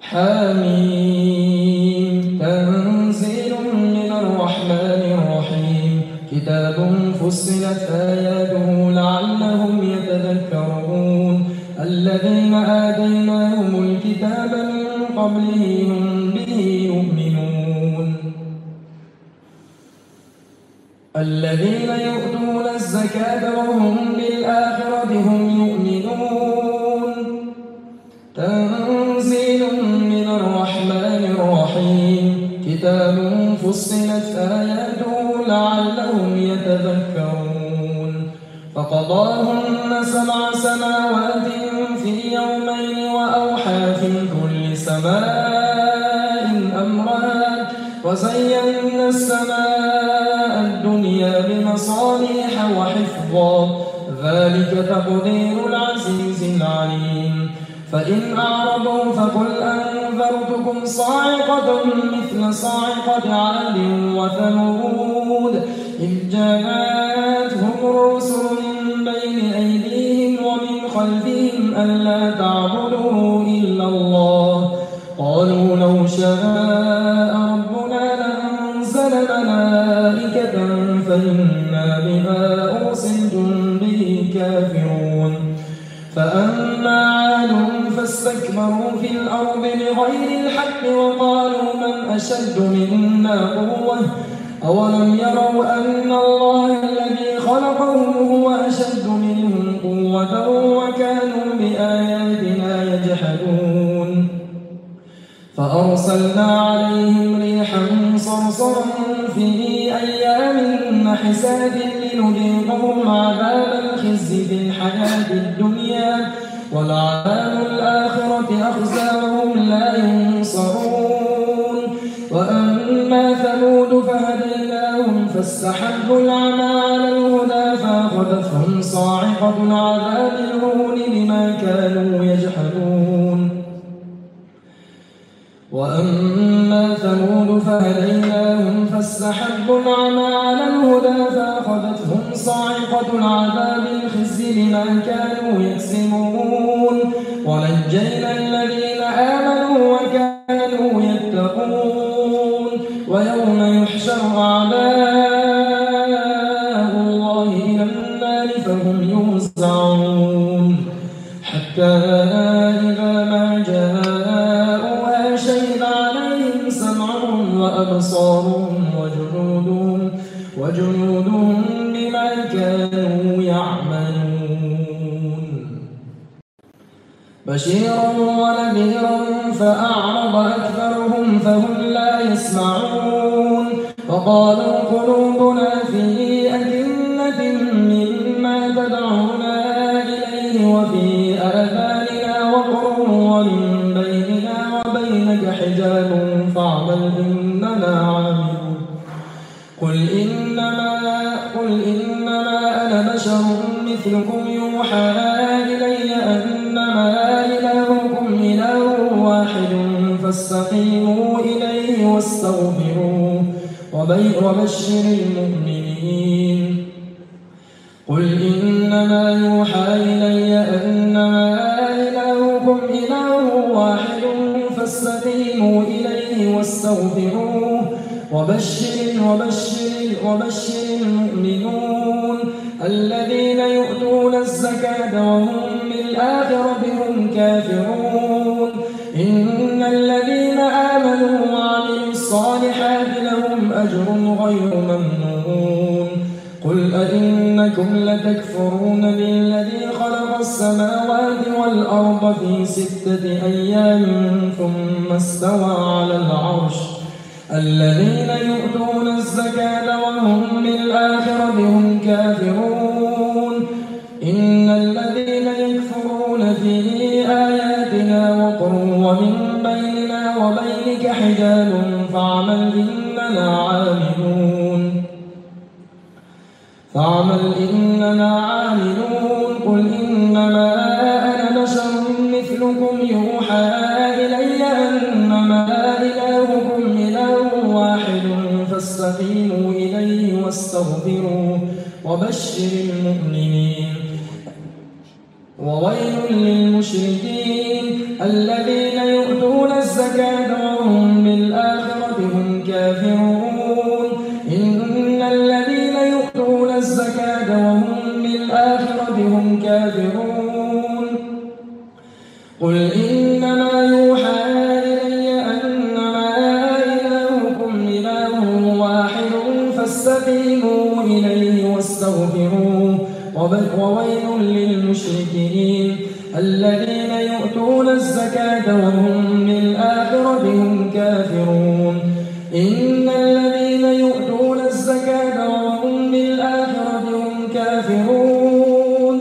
حميم تنزيل من الرحمن الرحيم كتاب فصلت آياته لعلهم يتذكرون الذين آتيناهم الكتاب من قبله هم به يؤمنون الذين يؤتون الزكاة وهم بالآخرة هم يؤمنون تنزيل من الرحمن الرحيم كتاب فصلت آياته لعلهم يتذكرون فقضاهن 7 سماوات في يومين وأوحى في كل سماء أمرها وزينا السماء الدنيا بمصابيح وحفظا ذلك تقدير العزيز العليم فإن أعرضوا فقل أنذرتكم صاعقة مثل صاعقة عاد وثمود إذ جاءتهم الرسل من بين أيديهم ومن خلفهم ألا تعبدوا إلا الله قالوا لو شاء ربنا لأنزل ملائكة فإنا بما أرسلتم به كافرون فأما عاد فاستكبروا في الأرض بغير الحق وقالوا من أشد منا قوة أولم يروا أن الله الذي خلقهم هو أشد منهم قوة وكانوا بآياتنا يجحدون فأرسلنا عليهم ريحا صرصرا في أيام نحسات لنذيقهم عذاب الخزي في الحياة الدنيا ولعذاب الآخرة أخزى وهم لا ينصرون وأما ثمود فهديناهم فاستحبوا العمى على الهدى فأخذتهم صاعقة العذاب الهون بما كانوا يجحدون وأما ثمود فهديناهم فاستحبوا العمى على الهدى فأخذتهم صاعقة العذاب الخزي بما كانوا يكسبون ونجينا الذين آمنوا وكانوا يتقون ويوم يحشر أعداء الله إلى النار فهم يوزعون حتى إذا ما جاءوها شهد عليهم سمعهم وأبصارهم وجنودهم بما كانوا يعملون بشيرا ونذيرا فأعرض أكثرهم فهم لا يسمعون وقالوا قلوبنا في أكنة مما تدعونا إليه وفي آذاننا وقر ومن بيننا وبينك حجاب فاعمل إننا عاملون قل إنما أنا بشر مثلكم يوحى إلي أنما إلهكم إله واحد فاستقيموا إليه واستغفروه وبشر المؤمنين قل إنما يوحى إلي أنما إلهكم إله واحد فاستقيموا إليه واستغفروه وبشر المؤمنون الذين يؤتون الزكاة وهم بالآخرة هم كافرون إن الذين آمنوا وعملوا الصالحات لهم أجر غير ممنون قل أئنكم لتكفرون بالذي خلق السماوات والأرض في 6 أيام ثم استوى على العرش الذين يؤتون الزكاة وهم بالآخرة هم كافرون إن الذين يكفرون في آياتنا وقر ومن بيننا وبينك حجاب فاعمل إننا عاملون قل إنما أنا بشر مثلكم يوحى إلي أنما إلهكم إله واحد فاستقيموا إليه واستغفروه وبشر المؤمنين وويل للمشركين الذين يؤتون الزكاة الزكاة وهم بالآخرة هم كافرون إن الذين يؤتون الزكاة وهم بالآخرة هم كافرون قل إنما يوحى إلي أنما إلهكم إله واحد فاستقيموا إليه واستغفروه وويل للمشركين الذين يؤتون الزكاة وهم بالآخرة هم كافرون إن الذين يؤتون الزكاة وهم بالآخرة هم كافرون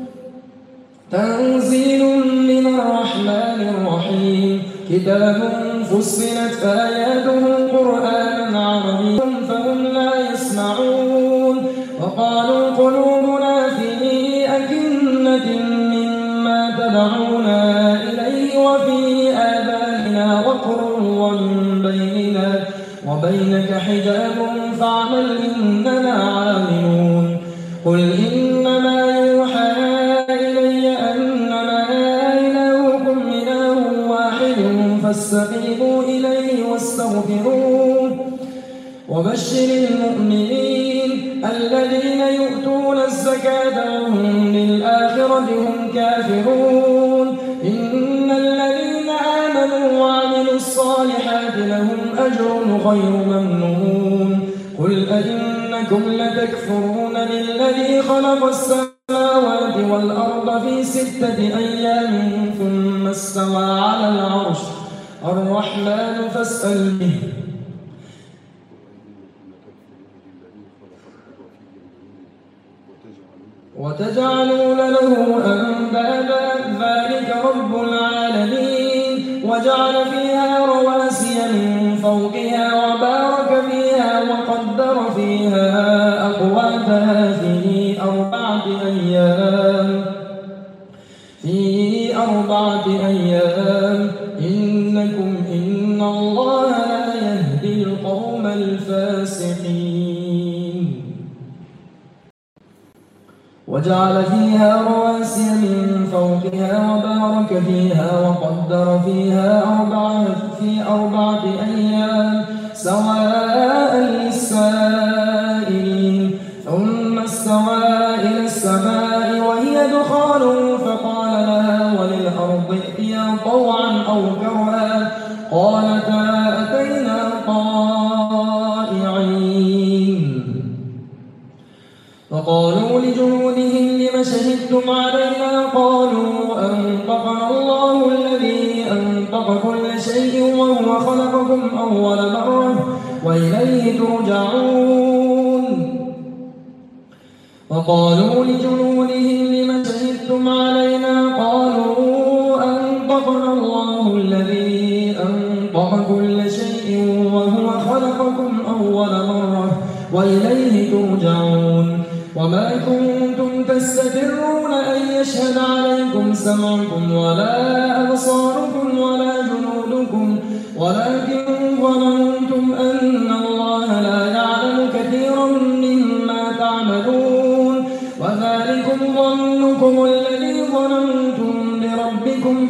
تنزيل من الرحمن الرحيم كتاب فصلت آياته قرآنا عربيا فهم لا يسمعون وقالوا قلوبنا في أكنة مما تدعونا إليه وفي آذاننا وقر ومن بيننا وبينك حجاب فاعمل إننا عاملون قل إنما يوحى إلي أنما إلهكم إله واحد فاستقيموا إليه واستغفروه وبشر المؤمنين الذين يؤتون الزكاة وهم بالآخرة هم كافرون إن الذين آمنوا وعملوا الصالحات لهم أجر غير ممنون قل أئنكم لتكفرون بالذي خلق السماوات والأرض في 6 أيام ثم استوى على العرش الرحمن فاسأل به وتجعلون له أندادا ذلك رب العالمين وجعل فيها رواسي من فوقها وبارك فيها وقدر فيها أقواتها في 4 أيام إن الله لا يهدي القوم الفاسقين وجعل فيها رواسي من فوقها وبارك فيها وقدر فيها في 4 أيام سواء للسائلين ثم استوى إلى السماء وهي دخان فقال لها وللأرض ائتيا طوعا أو كرها قالتا أتينا طائعين وقالوا لجنودهم لم شهدتم علينا قالوا أنطقنا الله الذي أنطق كل شيء وهو خلقكم أول مرة وإليه ترجعون وقالوا لجنودهم لم شهدتم علينا قالوا أنطقنا الله الذي أنطق كل شيء وهو خلقكم أول مرة وإليه ترجعون وما كنتم تستترون أن يشهد عليكم سمعكم ولا أبصاركم ولا جنودكم ولكن ظننتم أن الله لا يعلم كثيرا مما تعملون وذلكم ظنكم الذي ظننتم بربكم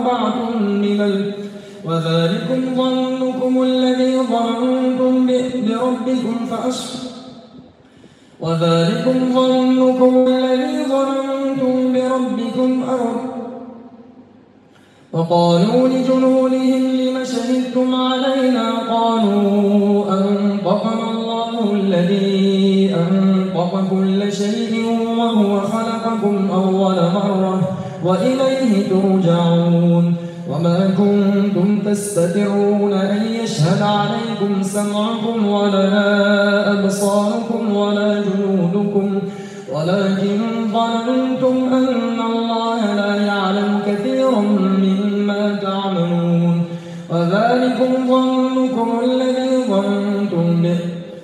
وقالوا لجنودهم لم شهدتم علينا قالوا أنطقنا الله الذي أنطق كل شيء وهو خلقكم أول مرة وإليه ترجعون وما كنتم تستترون أن يشهد عليكم سمعكم ولا أبصاركم ولا جنودكم ولكن ظننتم أن الله لا يعلم كثيرا مما تعملون وذلكم ظنكم الذي ظننتم به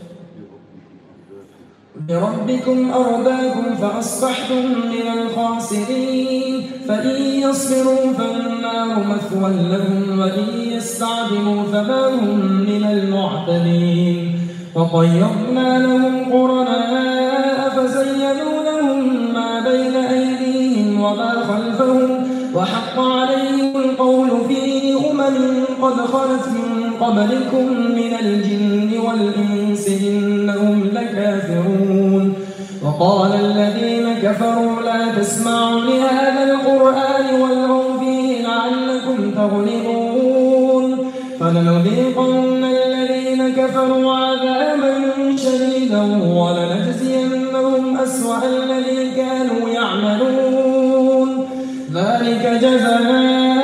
بربكم أرداكم فأصبحتم من الخاسرين فإن يصبروا فالنار مثوى لهم وإن يستعدلوا فما هم من المعتدين وقيضنا لهم قرناء فزينوا لهم ما بين أيديهم وما خلفهم وحق عليهم القول في قد خلت من قبلكم من الجن والإنس إنهم لكافرون وقال الذين كفروا لا تسمعوا لهذا القرآن والغوا فيه لعلكم تغلبون فلنذيقن الذين كفروا عذابا شديدا ولنجزينهم أسوأ الذي كانوا يعملون ذلك جزاء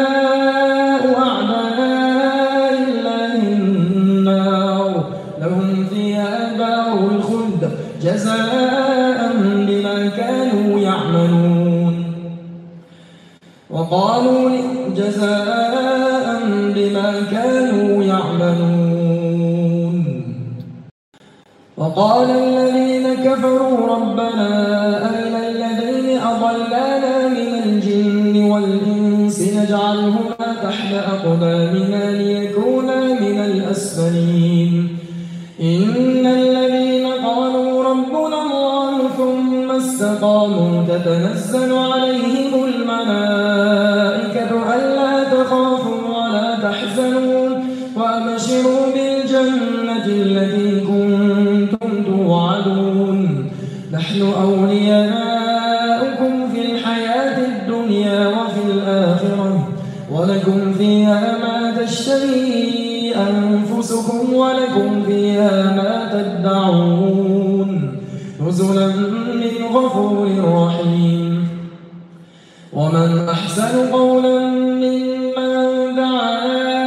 أعداء الله النار لهم فيها دار الخلد جزاء بما كانوا يعملون وقالوا جزاء بما كانوا يعملون وقال الذين كفروا ربنا أرنا الذين أضلانا من الجن والإنس نجعلهما تحت أقدامنا ليكونا من الأسفلين إن الذين قالوا ربنا الله ثم استقاموا تتنزل عليهم الملائكة ألا تخافوا ولا تحزنوا وأبشروا بالجنة التي كنتم توعدون نحن أولياؤكم في الحياة الدنيا وفي الآخرة ولكم فيها ما تشتهي أنفسكم ولكم فيها ما تدعون نزلا من غفور رحيم ومن أحسن قولا ممن دعا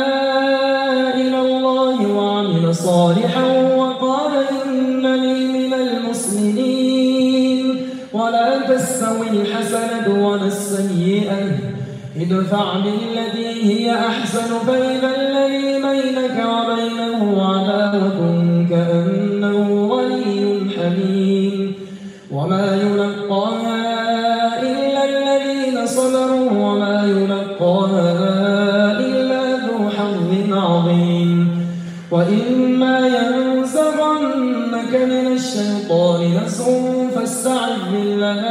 إلى الله وعمل صالحا وقال إنني من المسلمين ولا تستوي الحسنة ولا السيئة ادفع بالتي هي أحسن فإذا الذي بينك وبينه عداوة كأنه ولي حميم وما يلقاها إلا الذين صبروا وما يلقاها إلا ذو حظ عظيم وإما ينزغنك من الشيطان نزغ فاستعذ بالله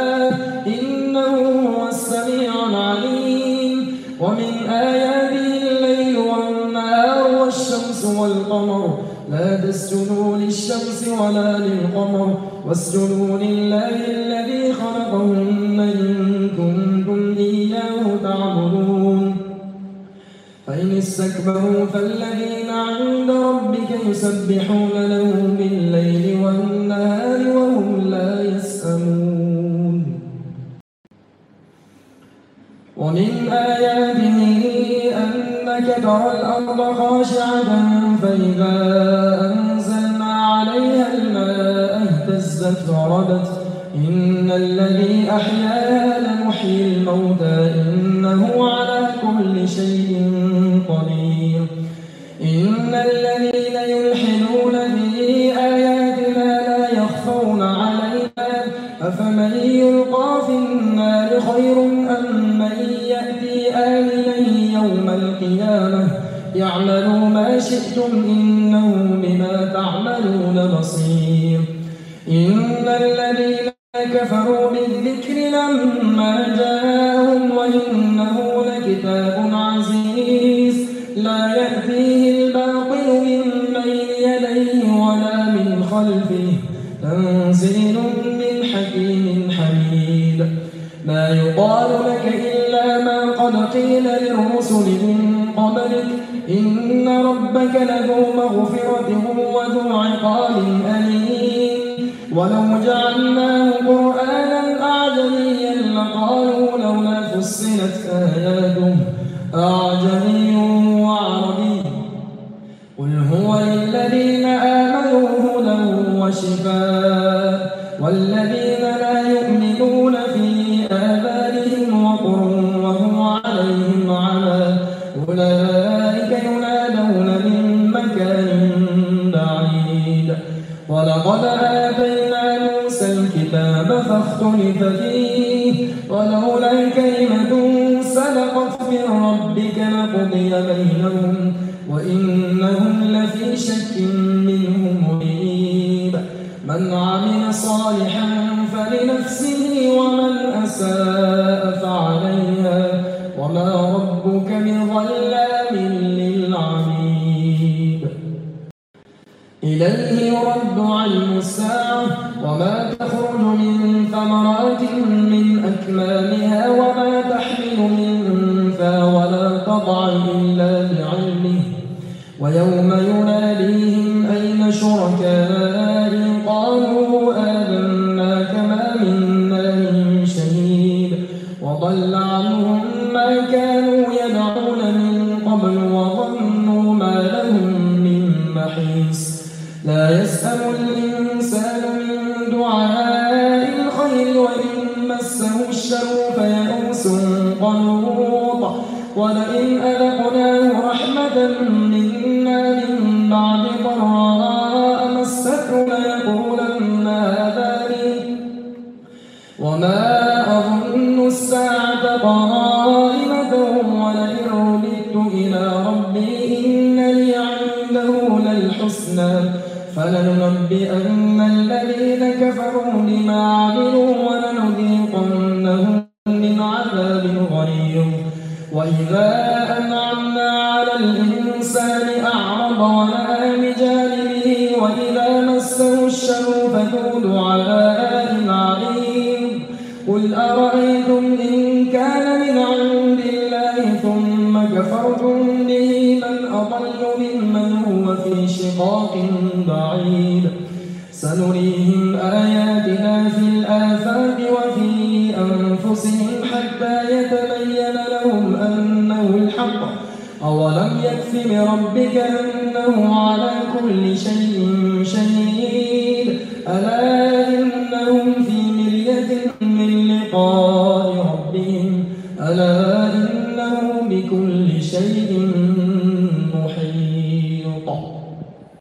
إنه هو السميع العليم ومن آياته الليل والنهار والشمس والقمر لا تسجدوا للشمس ولا للقمر واسجدوا لله الذي خلقهن إن كنتم إياه تعبدون فإن استكبروا فالذين عند ربك يسبحون له بالليل والنهار وهم لا يسأمون ومن آياته أنك ترى الأرض خاشعة فإذا أنزلنا عليها الماء اهتزت وربت إن الذي أحياها لمحيي الموتى إنه على كل شيء قدير إن الذين يلحدون في آياتنا لا يخفون علينا أفمن يلقى في النار خير أم من يأتي آمنا يوم القيامة يعملوا ما شئتم إنه بما تعملون بصير إن الذين كفروا بالذكر لما جاءهم وإنه لكتاب عزيز لا يأتيه الباطل من بين يديه ولا من خلفه تنزيل من حكيم حميد ما يقال لك إلا ما قد قيل للرسل من قبلك إن ربك لذو مغفرة وذو عقاب أليم ولو جعلناه قرآنا أعجميا لقالوا لولا فصلت آياته أعجمي وعربي قل هو للذين آمنوا هدى وشفاء والذين لا يؤمنون في آذانهم وقر وهو عليهم عمى أولئك ينادون من مكان بعيد ولقد آتينا موسى الكتاب فاختلف فيه ولولا كلمة سبقت من ربك لقضي بينهم وإنهم لفي شك منه مريب من عمل صالحا فلنفسه ومن أساء فعليها وما ربك بظلام إليه يرد علم الساعة وما تخرج من ثمرات من أكمامها وما تحمل من أنثى ولا تضع إلا بعلمه ويوم يناديهم أين شركائي قالوا آذناك ما منا من شهيد وضل عنهم ما كانوا يدعون من قبل وظنوا ما لهم من محيص لا يسأم الإنسان من دعاء الخير وإن مسه الشر فيئوس قنوط ولئن أذقناه رحمة منا من بعد ضراء مسته ليقولن هذا لي وما أظن الساعة قائمة ولئن رددت إلى ربي إن لي عنده للحسنى فلننبئن الذين كفروا بما عملوا ولنذيقنهم من عذاب غليظ وإذا أنعمنا على الإنسان أعرض ونأى بجانبه وإذا مسه الشر فذو دعاء عريض قل أرأيتم إن كان من عند الله ثم كفرتم به من أضل ممن هو في شقاق بعيد سنريهم آياتنا في الآفاق وفي أنفسهم حتى يتبين لهم أنه الحق أولم يكف بربك أنه على كل شيء شهيد ألا إنهم في مرية من لقاء ربهم ألا إنه بكل شيء محيط